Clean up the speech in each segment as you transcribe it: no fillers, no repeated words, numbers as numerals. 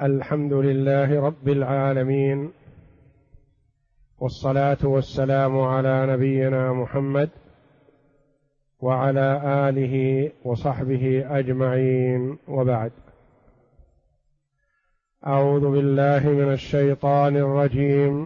الحمد لله رب العالمين، والصلاة والسلام على نبينا محمد وعلى آله وصحبه أجمعين، وبعد. أعوذ بالله من الشيطان الرجيم.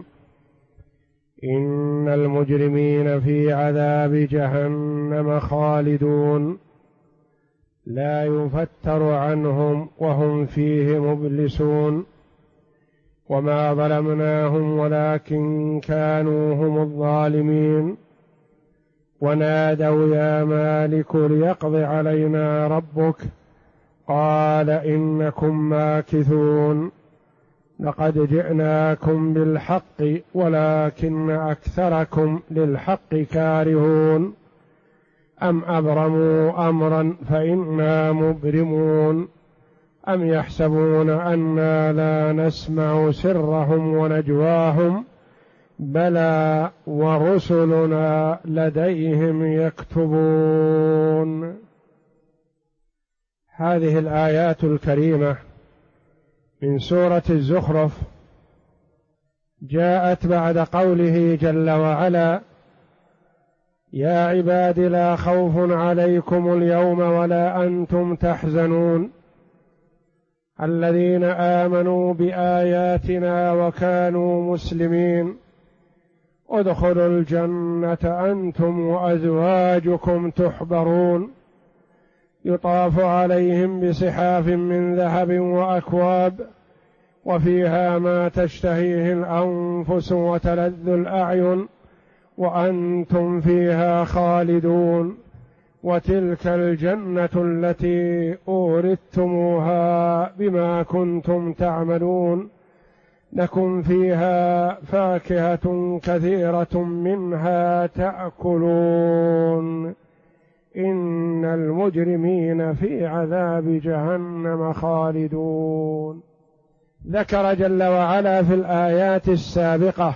إن المجرمين في عذاب جهنم خالدون لا يفتر عنهم وهم فيه مبلسون. وما ظلمناهم ولكن كانوا هم الظالمين. ونادوا يا مالك ليقض علينا ربك قال إنكم ماكثون. لقد جئناكم بالحق ولكن أكثركم للحق كارهون. أم أبرموا أمرا فإنا مبرمون. أم يحسبون أنا لا نسمع سرهم ونجواهم بلى ورسلنا لديهم يكتبون. هذه الآيات الكريمة من سورة الزخرف جاءت بعد قوله جل وعلا: يا عباد لا خوف عليكم اليوم ولا أنتم تحزنون الذين آمنوا بآياتنا وكانوا مسلمين ادخلوا الجنة أنتم وأزواجكم تحبرون يطاف عليهم بصحاف من ذهب وأكواب وفيها ما تشتهيه الأنفس وتلذ الأعين وأنتم فيها خالدون وتلك الجنة التي أورثتموها بما كنتم تعملون لكم فيها فاكهة كثيرة منها تأكلون إن المجرمين في عذاب جهنم خالدون. ذكر جل وعلا في الآيات السابقة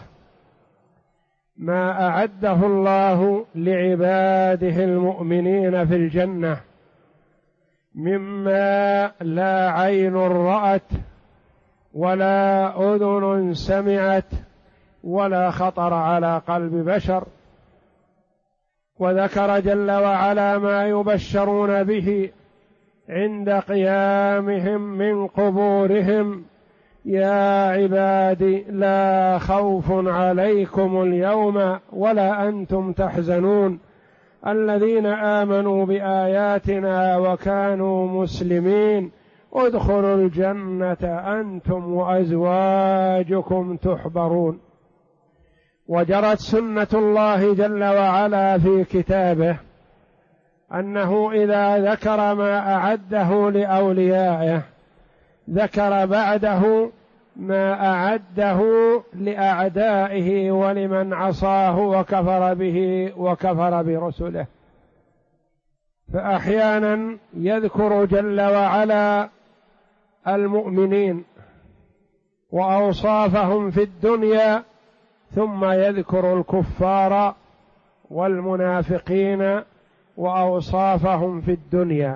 ما أعده الله لعباده المؤمنين في الجنة مما لا عين رأت ولا أذن سمعت ولا خطر على قلب بشر. وذكر جل وعلا ما يبشرون به عند قيامهم من قبورهم: يا عبادي لا خوف عليكم اليوم ولا أنتم تحزنون الذين آمنوا بآياتنا وكانوا مسلمين ادخلوا الجنة أنتم وأزواجكم تحبرون. وجرت سنة الله جل وعلا في كتابه أنه إذا ذكر ما أعده لأوليائه ذكر بعده ما أعده لأعدائه ولمن عصاه وكفر به وكفر برسله. فأحيانا يذكر جل وعلا المؤمنين وأوصافهم في الدنيا ثم يذكر الكفار والمنافقين وأوصافهم في الدنيا.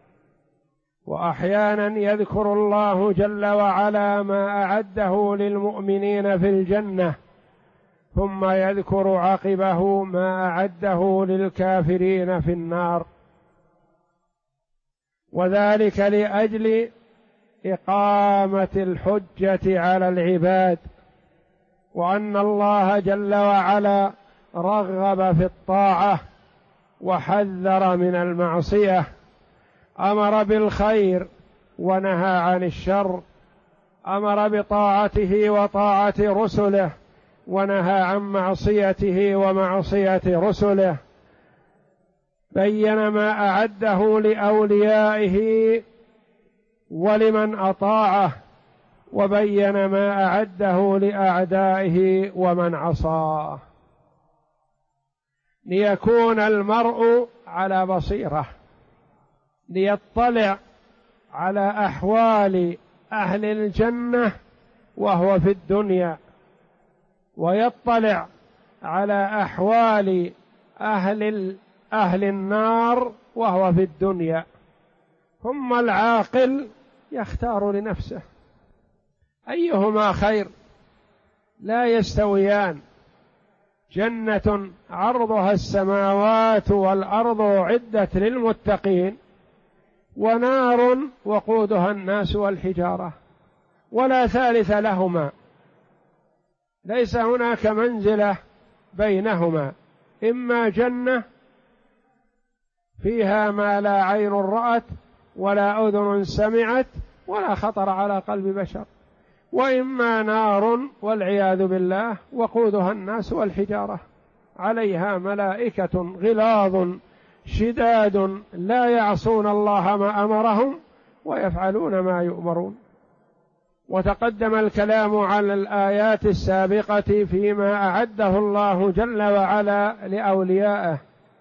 وأحيانا يذكر الله جل وعلا ما أعده للمؤمنين في الجنة ثم يذكر عقبه ما أعده للكافرين في النار، وذلك لأجل إقامة الحجة على العباد، وأن الله جل وعلا رغب في الطاعة وحذر من المعصية، أمر بالخير ونهى عن الشر، أمر بطاعته وطاعة رسله ونهى عن معصيته ومعصية رسله، بين ما أعده لأوليائه ولمن أطاعه، وبين ما أعده لأعدائه ومن عصاه، ليكون المرء على بصيرة، ليطلع على أحوال أهل الجنة وهو في الدنيا، ويطلع على أحوال أهل النار وهو في الدنيا. ثم العاقل يختار لنفسه أيهما خير؟ لا يستويان. جنة عرضها السماوات والأرض أعدت للمتقين، ونار وقودها الناس والحجارة، ولا ثالث لهما، ليس هناك منزلة بينهما، إما جنة فيها ما لا عين رأت ولا أذن سمعت ولا خطر على قلب بشر، وإما نار والعياذ بالله وقودها الناس والحجارة، عليها ملائكة غلاظ شداد لا يعصون الله ما أمرهم ويفعلون ما يؤمرون. وتقدم الكلام على الآيات السابقة فيما أعده الله جل وعلا لأوليائه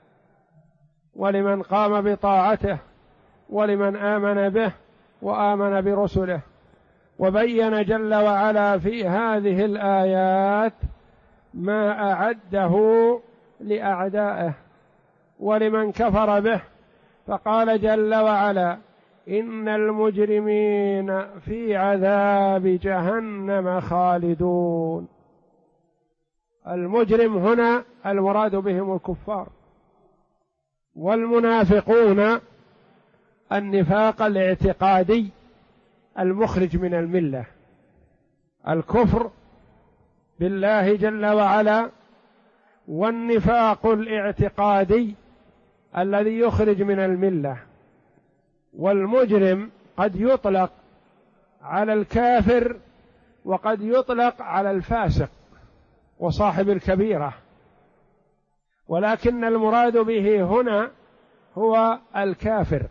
ولمن قام بطاعته ولمن آمن به وآمن برسله، وبين جل وعلا في هذه الآيات ما أعده لأعدائه ولمن كفر به، فقال جل وعلا: إن المجرمين في عذاب جهنم خالدون. المجرم هنا المراد بهم الكفار، والمنافقون النفاق الاعتقادي المخرج من الملة، الكفر بالله جل وعلا، والنفاق الاعتقادي الذي يخرج من الملة. والمجرم قد يطلق على الكافر وقد يطلق على الفاسق وصاحب الكبيرة، ولكن المراد به هنا هو الكافر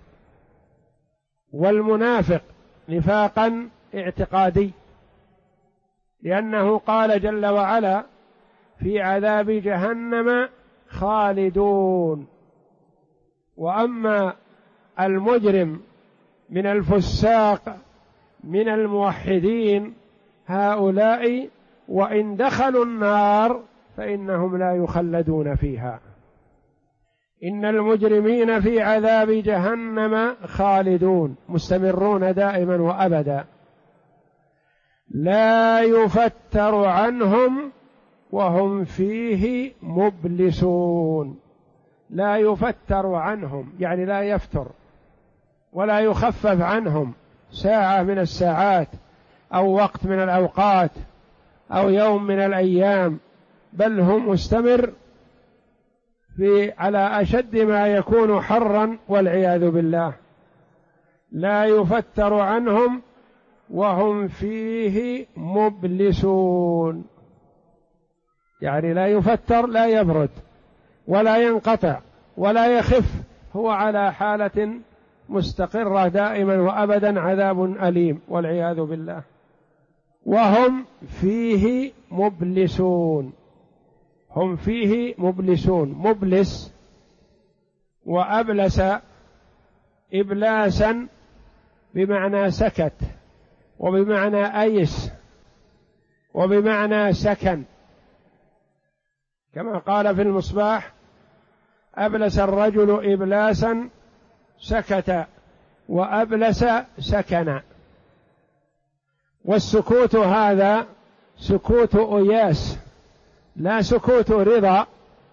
والمنافق نفاقا اعتقادي، لأنه قال جل وعلا: في عذاب جهنم خالدون. وأما المجرم من الفساق من الموحدين هؤلاء وإن دخلوا النار فإنهم لا يخلدون فيها. إن المجرمين في عذاب جهنم خالدون، مستمرون دائما وأبدا، لا يفتر عنهم وهم فيه مبلسون. لا يفتر عنهم يعني لا يفتر ولا يخفف عنهم ساعة من الساعات أو وقت من الأوقات أو يوم من الأيام، بل هم مستمر على أشد ما يكون حرا والعياذ بالله. لا يفتر عنهم وهم فيه مبلسون، يعني لا يفتر، لا يبرد ولا ينقطع ولا يخف، هو على حالة مستقرة دائما وأبدا، عذاب أليم والعياذ بالله. وهم فيه مبلسون، هم فيه مبلسون، مبلس وأبلس إبلاسا بمعنى سكت وبمعنى أيس وبمعنى سكن، كما قال في المصباح: أبلس الرجل إبلاسا سكت وأبلس سكن. والسكوت هذا سكوت أياس لا سكوت رضا،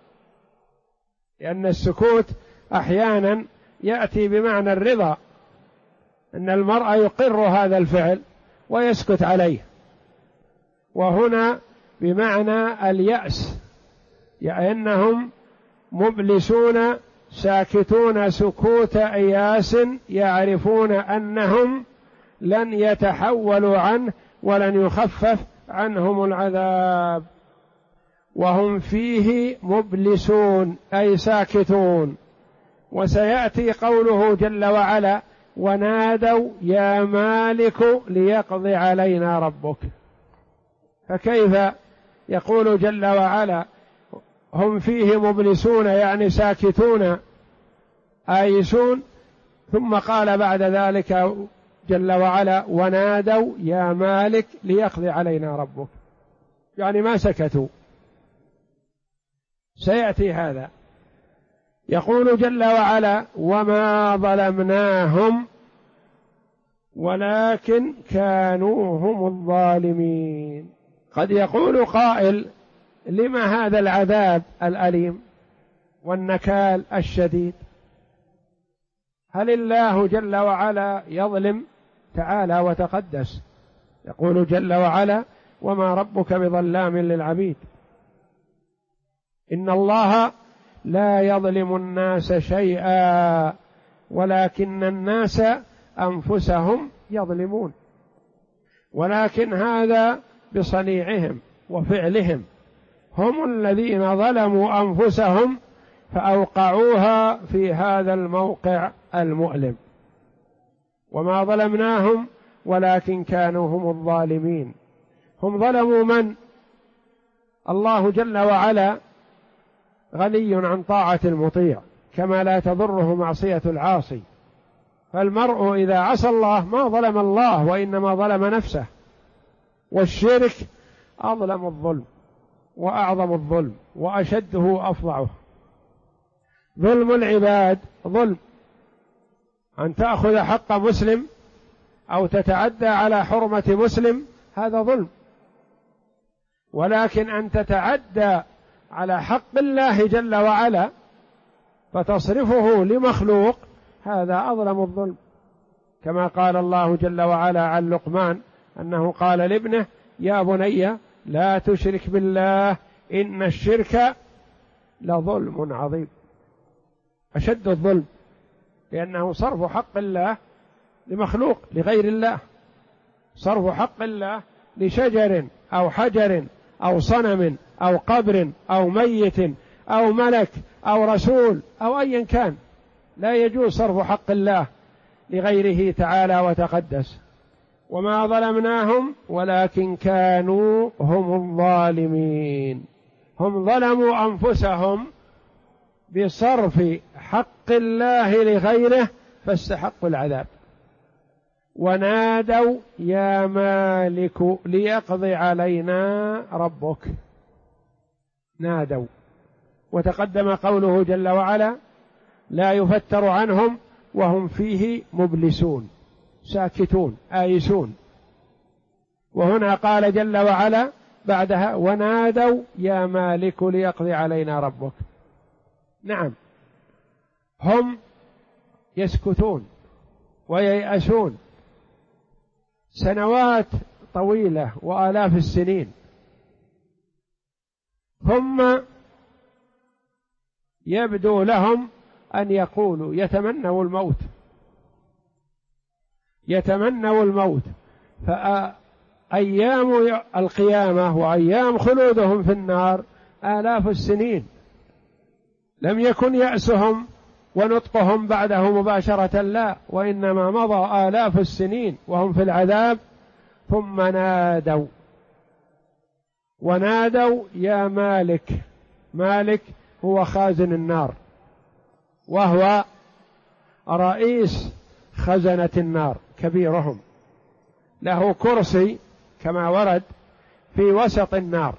لأن السكوت أحيانا يأتي بمعنى الرضا، أن المرء يقر هذا الفعل ويسكت عليه، وهنا بمعنى اليأس، يعني أنهم مبلسون ساكتون سكوت إياس، يعرفون أنهم لن يتحولوا عنه ولن يخفف عنهم العذاب. وهم فيه مبلسون أي ساكتون. وسيأتي قوله جل وعلا: ونادوا يا مالك ليقضي علينا ربك. فكيف يقول جل وعلا هم فيه مبلسون يعني ساكتون آيسون، ثم قال بعد ذلك جل وعلا: ونادوا يا مالك ليقضي علينا ربك، يعني ما سكتوا. سيأتي هذا. يقول جل وعلا: وما ظلمناهم ولكن كانوا هم الظالمين. قد يقول قائل: لما هذا العذاب الأليم والنكال الشديد؟ هل الله جل وعلا يظلم؟ تعالى وتقدس، يقول جل وعلا: وما ربك بظلام للعبيد. إن الله لا يظلم الناس شيئا ولكن الناس أنفسهم يظلمون، ولكن هذا بصنيعهم وفعلهم، هم الذين ظلموا أنفسهم فأوقعوها في هذا الموقع المؤلم. وما ظلمناهم ولكن كانوا هم الظالمين. هم ظلموا من؟ الله جل وعلا غني عن طاعة المطيع، كما لا تضره معصية العاصي. فالمرء إذا عصى الله ما ظلم الله، وإنما ظلم نفسه. والشرك أظلم الظلم وأعظم الظلم وأشده أفظعه. ظلم العباد ظلم، أن تأخذ حق مسلم أو تتعدى على حرمة مسلم هذا ظلم، ولكن أن تتعدى على حق الله جل وعلا فتصرفه لمخلوق هذا أظلم الظلم، كما قال الله جل وعلا عن لقمان أنه قال لابنه: يا بني لا تشرك بالله إن الشرك لظلم عظيم. أشد الظلم، لأنه صرف حق الله لمخلوق لغير الله، صرف حق الله لشجر أو حجر أو صنم أو قبر أو ميت أو ملك أو رسول أو أيا كان، لا يجوز صرف حق الله لغيره تعالى وتقدس. وما ظلمناهم ولكن كانوا هم الظالمين، هم ظلموا أنفسهم بصرف حق الله لغيره فاستحقوا العذاب. ونادوا يا مالك ليقض علينا ربك. نادوا، وتقدم قوله جل وعلا: لا يفتر عنهم وهم فيه مبلسون، ساكتون آيسون. وهنا قال جل وعلا بعدها: ونادوا يا مالك ليقضي علينا ربك. نعم، هم يسكتون وييأسون سنوات طويلة وآلاف السنين، ثم يبدو لهم أن يقولوا يتمنوا الموت، يتمنوا الموت. فأيام القيامة وأيام خلودهم في النار آلاف السنين، لم يكن يأسهم ونطقهم بعده مباشرة، لا، وإنما مضى آلاف السنين وهم في العذاب. ثم نادوا، ونادوا يا مالك. مالك هو خازن النار، وهو رئيس خزنة النار كبيرهم، له كرسي كما ورد في وسط النار،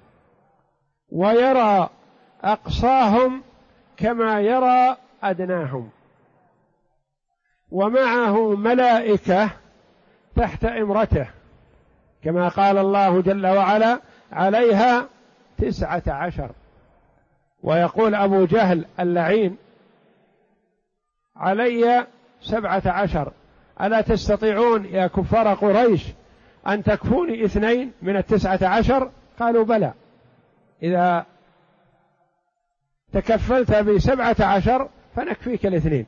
ويرى أقصاهم كما يرى أدناهم، ومعه ملائكة تحت إمرته، كما قال الله جل وعلا: عليها 19. ويقول أبو جهل اللعين: علي 17، ألا تستطيعون يا كفار قريش أن تكفوني 2 من 19؟ قالوا: بلى، إذا تكفلت ب17 فنكفيك 2.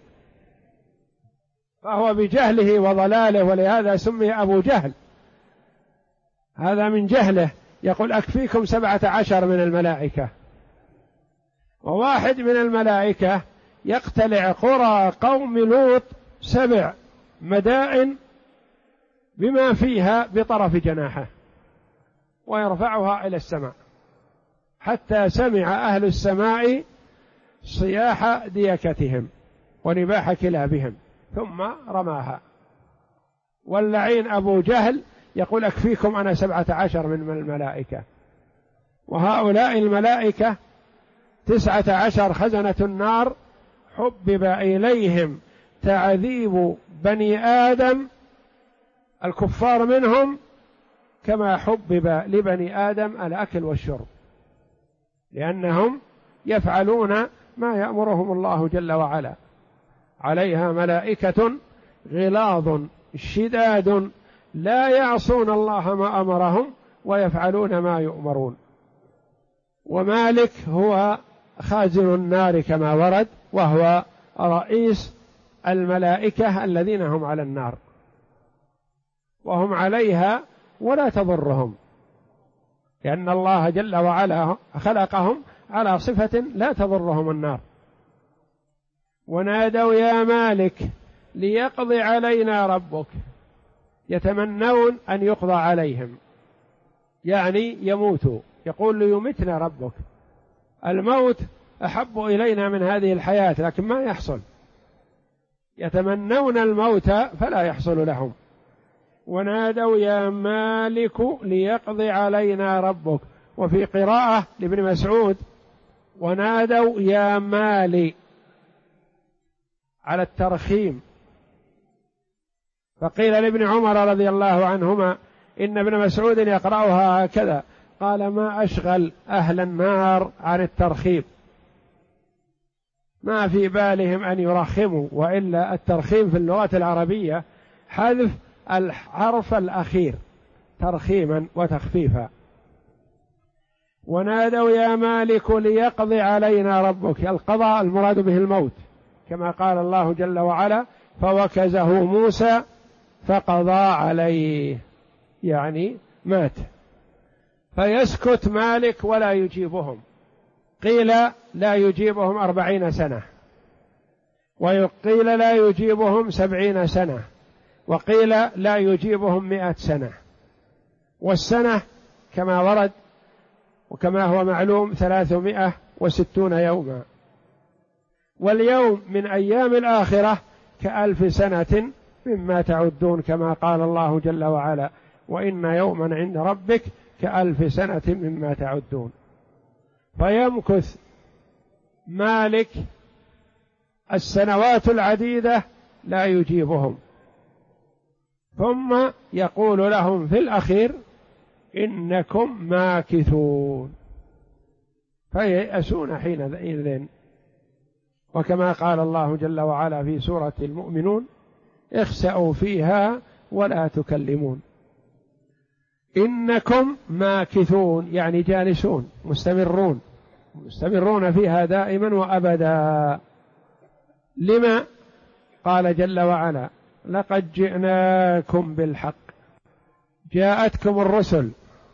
فهو بجهله وضلاله، ولهذا سمي أبو جهل، هذا من جهله، يقول أكفيكم 17 من الملائكة. وواحد من الملائكة يقتلع قرى قوم لوط 7 مدائن بما فيها بطرف جناحه ويرفعها إلى السماء، حتى سمع أهل السماء صياح ديكتهم ونباح كلابهم ثم رماها. واللعين أبو جهل يقول أكفيكم أنا 17 من الملائكة. وهؤلاء الملائكة 19 خزنة النار حبب إليهم تعذيب بني آدم الكفار منهم كما حبب لبني آدم الأكل والشرب، لأنهم يفعلون ما يأمرهم الله جل وعلا، عليها ملائكة غلاظ شداد لا يعصون الله ما أمرهم ويفعلون ما يؤمرون. ومالك هو خازن النار كما ورد، وهو رئيس الملائكة الذين هم على النار، وهم عليها ولا تضرهم، لأن الله جل وعلا خلقهم على صفة لا تضرهم النار. ونادوا يا مالك ليقضي علينا ربك، يتمنون أن يقضى عليهم، يعني يموتوا، يقول ليمتنا ربك، الموت أحب إلينا من هذه الحياة لكن ما يحصل، يتمنون الموت فلا يحصل لهم. ونادوا يا مالك ليقضي علينا ربك، وفي قراءة لابن مسعود ونادوا يا مالي على الترخيم. فقيل لابن عمر رضي الله عنهما إن ابن مسعود يقرأها هكذا، قال ما أشغل أهل النار عن الترخيم، ما في بالهم أن يرخموا، وإلا الترخيم في اللغة العربية حذف الحرف الأخير ترخيما وتخفيفا. ونادوا يا مالك ليقضي علينا ربك، القضاء المراد به الموت، كما قال الله جل وعلا فوكزه موسى فقضى عليه، يعني مات. فيسكت مالك ولا يجيبهم، قيل لا يجيبهم 40 سنة، وقيل لا يجيبهم 70 سنة، وقيل لا يجيبهم 100 سنة. والسنة كما ورد وكما هو معلوم 360 يوما، واليوم من أيام الآخرة ك1000 سنة مما تعدون، كما قال الله جل وعلا وإن يوما عند ربك ك1000 سنة مما تعدون. فيمكث مالك السنوات العديدة لا يجيبهم، ثم يقول لهم في الأخير إنكم ماكثون، فييأسون حينئذ. وكما قال الله جل وعلا في سورة المؤمنون اخسأوا فيها ولا تكلمون، إنكم ماكثون يعني جالسون مستمرون فيها دائما وأبدا. لما؟ قال جل وعلا لقد جئناكم بالحق، جاءتكم الرسل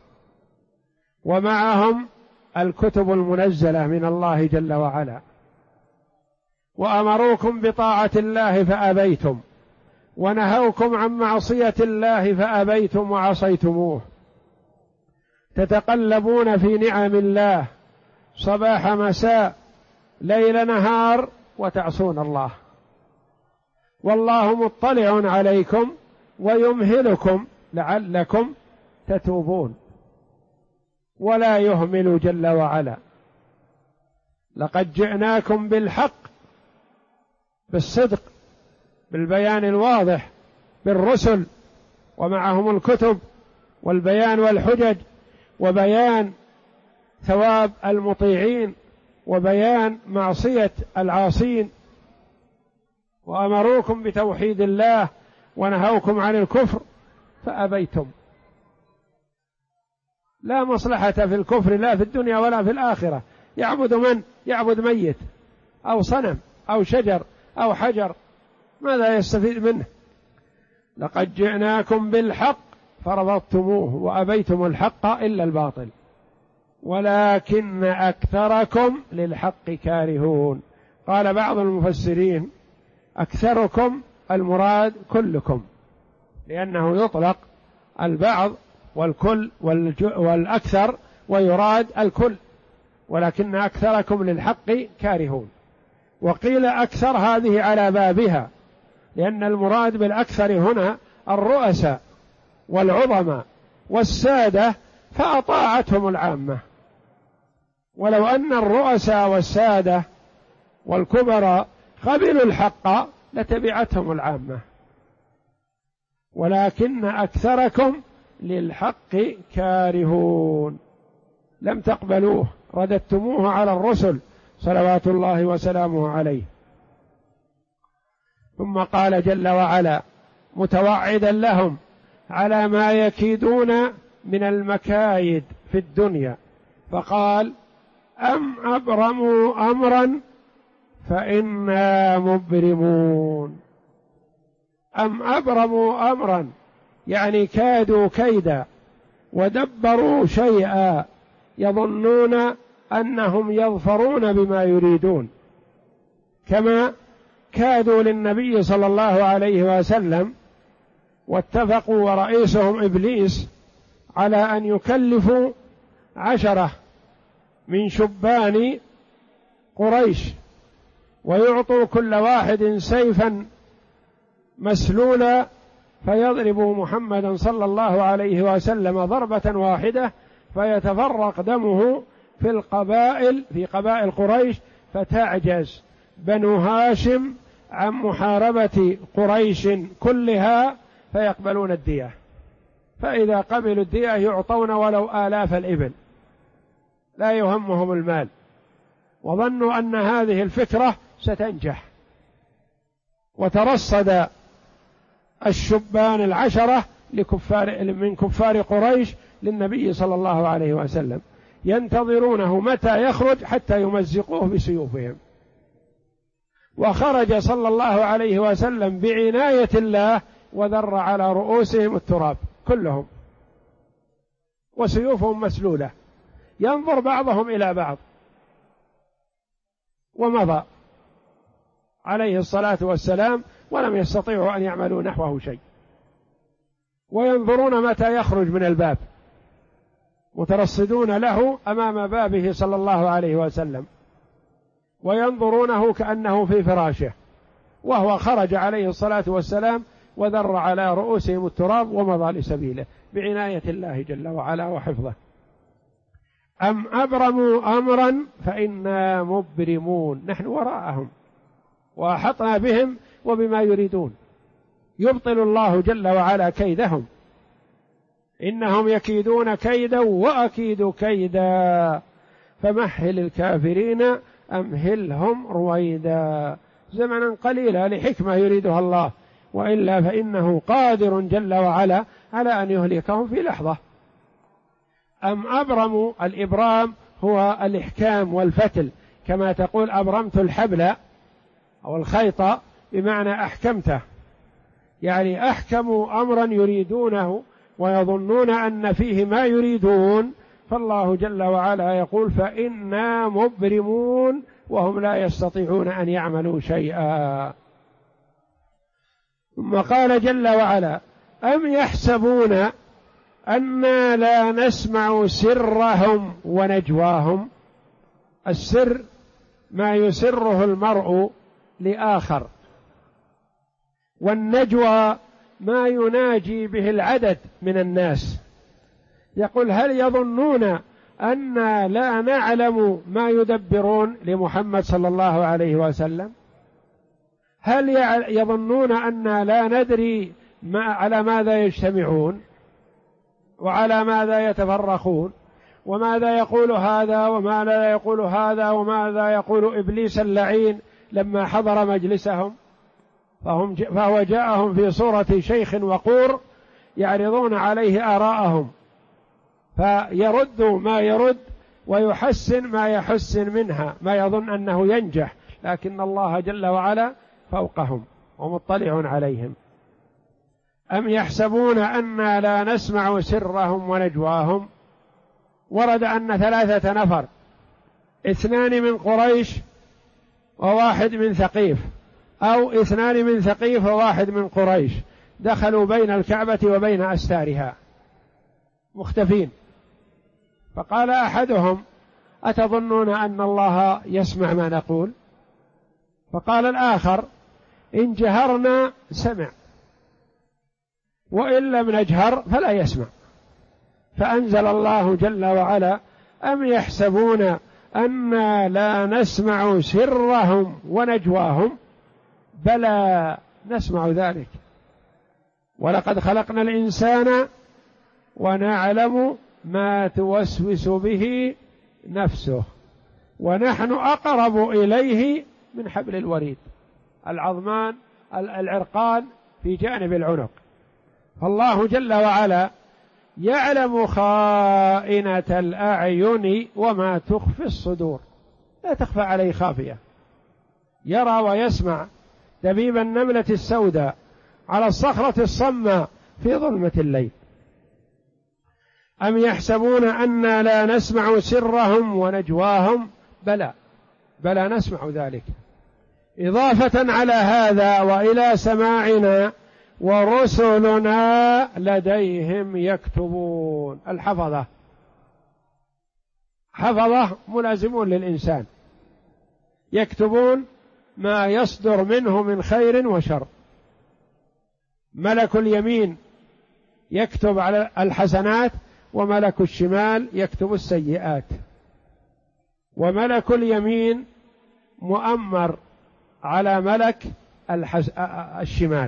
ومعهم الكتب المنزلة من الله جل وعلا، وأمروكم بطاعة الله فأبيتم، ونهوكم عن معصية الله فأبيتم وعصيتموه، تتقلبون في نعم الله صباح مساء ليل نهار وتعصون الله، والله مطلع عليكم ويمهلكم لعلكم تتوبون، ولا يهمل جل وعلا. لقد جئناكم بالحق، بالصدق، بالبيان الواضح، بالرسل ومعهم الكتب والبيان والحجج، وبيان ثواب المطيعين وبيان معصية العاصين، وأمروكم بتوحيد الله ونهوكم عن الكفر فأبيتم. لا مصلحة في الكفر لا في الدنيا ولا في الآخرة. يعبد من؟ يعبد ميت أو صنم أو شجر أو حجر، ماذا يستفيد منه؟ لقد جئناكم بالحق فرفضتموه وأبيتم الحق إلا الباطل ولكن أكثركم للحق كارهون. قال بعض المفسرين أكثركم المراد كلكم، لأنه يطلق البعض والكل والأكثر ويراد الكل، ولكن أكثركم للحق كارهون. وقيل أكثر هذه على بابها، لأن المراد بالأكثر هنا الرؤساء والعظماء والسادة، فأطاعتهم العامة. ولو أن الرؤساء والسادة والكبراء قبلوا الحق لتبعتهم العامة، ولكن أكثركم للحق كارهون، لم تقبلوه، رددتموه على الرسل صلوات الله وسلامه عليه. ثم قال جل وعلا متوعدا لهم على ما يكيدون من المكايد في الدنيا، فقال أم أبرموا أمرا فإنا مبرمون. أم أبرموا أمرا يعني كادوا كيدا ودبروا شيئا، يظنون أنهم يظفرون بما يريدون، كما كادوا للنبي صلى الله عليه وسلم واتفقوا ورئيسهم إبليس على أن يكلفوا 10 من شبان قريش ويعطوا كل واحد سيفا مسلولا فيضرب محمدا صلى الله عليه وسلم ضربة واحدة فيتفرق دمه في قبائل قريش، فتعجز بنو هاشم عن محاربة قريش كلها فيقبلون الدية، فإذا قبلوا الدية يعطون ولو آلاف الإبل، لا يهمهم المال، وظنوا أن هذه الفكرة ستنجح. وترصد الشبان 10 من كفار قريش للنبي صلى الله عليه وسلم ينتظرونه متى يخرج حتى يمزقوه بسيوفهم، وخرج صلى الله عليه وسلم بعناية الله وذر على رؤوسهم التراب كلهم وسيوفهم مسلولة، ينظر بعضهم إلى بعض، ومضى عليه الصلاة والسلام ولم يستطيعوا أن يعملوا نحوه شيء، وينظرون متى يخرج من الباب، مترصدون له أمام بابه صلى الله عليه وسلم، وينظرونه كأنه في فراشه، وهو خرج عليه الصلاة والسلام وذر على رؤوسهم التراب ومضى لسبيله بعناية الله جل وعلا وحفظه. أم أبرموا أمرا فإنا مبرمون، نحن وراءهم وأحطنا بهم وبما يريدون، يبطل الله جل وعلا كيدهم، إنهم يكيدون كيدا وأكيد كيدا فمهل الكافرين أمهلهم رويدا، زمنا قليلا لحكمة يريدها الله، وإلا فإنه قادر جل وعلا على أن يهلكهم في لحظة. أم أبرموا، الإبرام هو الإحكام والفتل، كما تقول أبرمت الحبل أو الخيط بمعنى أحكمته، يعني أحكموا أمرا يريدونه ويظنون أن فيه ما يريدون، فالله جل وعلا يقول فإنا مبرمون وهم لا يستطيعون أن يعملوا شيئا. ثم قال جل وعلا أم يحسبون أنا لا نسمع سرهم ونجواهم. السر ما يسره المرء لآخر، والنجوى ما يناجي به العدد من الناس. يقول هل يظنون أنا لا نعلم ما يدبرون لمحمد صلى الله عليه وسلم؟ هل يظنون أنا لا ندري على ماذا يجتمعون وعلى ماذا يتفرقون وماذا يقول هذا وما لا يقول هذا وماذا يقول إبليس اللعين لما حضر مجلسهم؟ فهو جاءهم في صورة شيخ وقور يعرضون عليه آراءهم، فيرد ما يرد ويحسن ما يحسن منها، ما يظن أنه ينجح، لكن الله جل وعلا فوقهم ومطلع عليهم. أم يحسبون أنا لا نسمع سرهم ونجواهم. ورد أن 3 نفر، 2 من قريش وواحد من ثقيف، أو 2 من ثقيف وواحد من قريش، دخلوا بين الكعبة وبين أستارها مختفين، فقال أحدهم أتظنون أن الله يسمع ما نقول؟ فقال الآخر إن جهرنا سمع وإن لم نجهر فلا يسمع. فأنزل الله جل وعلا أم يحسبون أنا لا نسمع سرهم ونجواهم بلى نسمع ذلك، ولقد خلقنا الإنسان ونعلم ما توسوس به نفسه ونحن أقرب إليه من حبل الوريد. العظمان العرقان في جانب العنق. فالله جل وعلا يعلم خائنة الأعين وما تخفي الصدور، لا تخفى عليه خافية. يرى ويسمع دبيب النملة السوداء على الصخرة الصماء في ظلمة الليل. أم يحسبون أنا لا نسمع سرهم ونجواهم؟ بلى نسمع ذلك، إضافة على هذا وإلى سماعنا ورسلنا لديهم يكتبون. الحفظة ملازمون للإنسان، يكتبون ما يصدر منه من خير وشر. ملك اليمين يكتب على الحسنات، وملك الشمال يكتب السيئات. وملك اليمين مؤمر على ملك الشمال،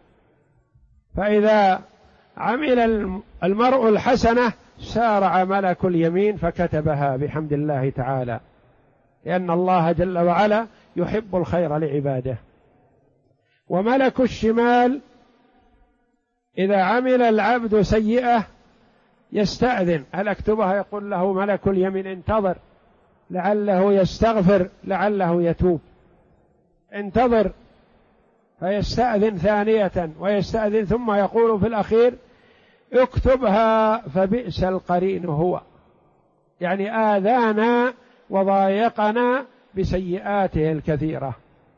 فإذا عمل المرء الحسنة سارع ملك اليمين فكتبها بحمد الله تعالى، لأن الله جل وعلا يحب الخير لعباده. وملك الشمال إذا عمل العبد سيئة يستأذن، هل أكتبها؟ يقول له ملك اليمين انتظر لعله يستغفر، لعله يتوب، انتظر. فيستأذن ثانية ويستأذن، ثم يقول في الأخير اكتبها فبئس القرين هو، يعني آذانا وضايقنا بسيئاته الكثيرة.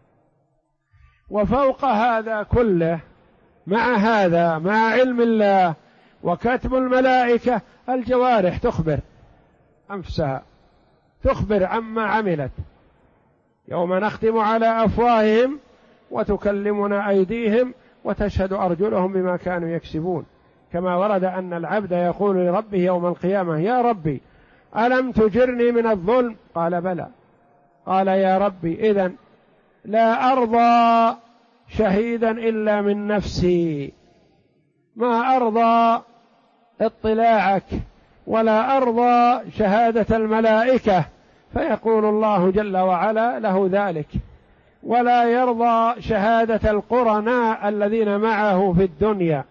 وفوق هذا كله، مع هذا، مع علم الله وكتب الملائكة، الجوارح تخبر أنفسها، تخبر عما عملت. يوم نختم على أفواههم وتكلمنا أيديهم وتشهد أرجلهم بما كانوا يكسبون، كما ورد أن العبد يقول لربه يوم القيامة يا ربي ألم تجرني من الظلم؟ قال بلى. قال يا ربي إذن لا أرضى شهيدا إلا من نفسي، ما أرضى اطلاعك ولا أرضى شهادة الملائكة. فيقول الله جل وعلا له ذلك، ولا يرضى شهادة القرناء الذين معه في الدنيا.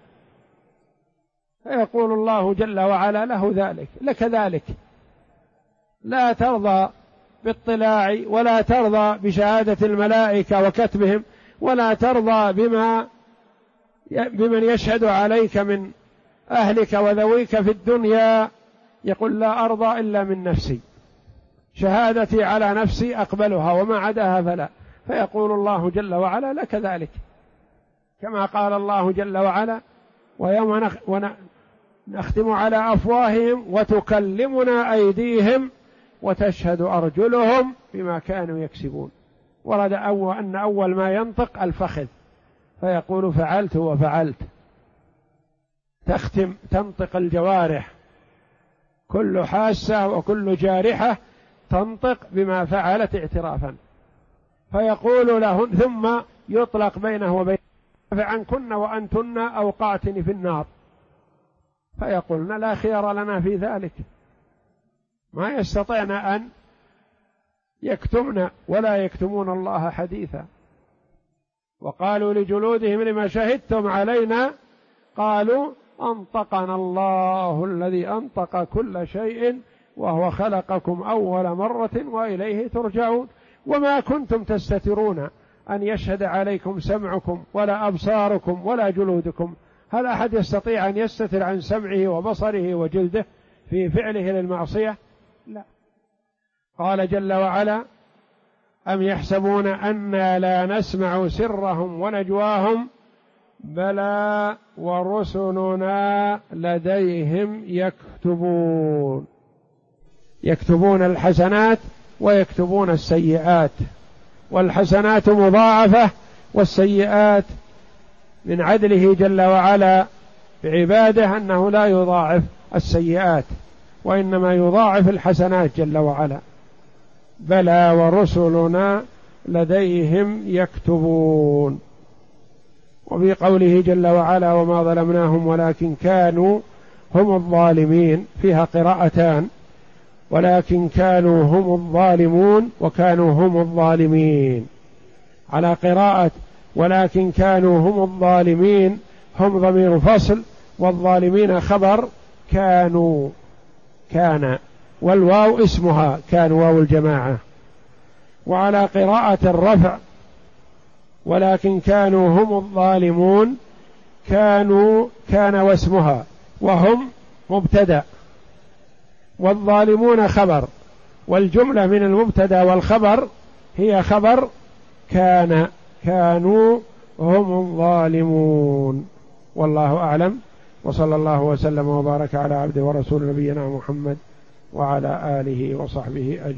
فيقول الله جل وعلا له ذلك، لك ذلك، لا ترضى باطلاعي ولا ترضى بشهادة الملائكة وكتبهم، ولا ترضى بمن يشهد عليك من أهلك وذويك في الدنيا. يقول لا أرضى إلا من نفسي، شهادتي على نفسي أقبلها وما عداها فلا. فيقول الله جل وعلا لك ذلك، كما قال الله جل وعلا ويوم نختم على أفواههم وتكلمنا أيديهم وتشهد أرجلهم بما كانوا يكسبون. ورد أن أول ما ينطق الفخذ، فيقول فعلت وفعلت. تنطق الجوارح، كل حاسة وكل جارحة تنطق بما فعلت اعترافا. فيقول لهن، ثم يطلق بينه وبين فعنكن وأنتن أوقعتني في النار، فيقولن لا خيار لنا في ذلك، ما يستطيعن أن يكتمن ولا يكتمون الله حديثا. وقالوا لجلودهم لما شهدتم علينا؟ قالوا أنطقنا الله الذي أنطق كل شيء وهو خلقكم أول مرة وإليه ترجعون. وما كنتم تستترون أن يشهد عليكم سمعكم ولا أبصاركم ولا جلودكم. هل أحد يستطيع أن يستتر عن سمعه وبصره وجلده في فعله للمعصية؟ لا. قال جل وعلا أم يحسبون أنا لا نسمع سرهم ونجواهم؟ بلى ورسلنا لديهم يكتبون. يكتبون الحسنات ويكتبون السيئات، والحسنات مضاعفة والسيئات من عدله جل وعلا بعباده أنه لا يضاعف السيئات وإنما يضاعف الحسنات جل وعلا. بلى ورسلنا لديهم يكتبون. وفي قوله جل وعلا وما ظلمناهم ولكن كانوا هم الظالمين فيها قراءتان، ولكن كانوا هم الظالمون وكانوا هم الظالمين. على قراءة ولكن كانوا هم الظالمين هم ضمير فصل، والظالمين خبر كانوا كان، والواو اسمها كانوا واو الجماعة. وعلى قراءة الرفع ولكن كانوا هم الظالمون كانوا كان واسمها وهم مبتدأ والظالمون خبر، والجملة من المبتدأ والخبر هي خبر كان، كانوا هم الظالمون. والله أعلم، وصلى الله وسلم وبارك على عبده ورسول نبينا محمد وعلى آله وصحبه أجمعين.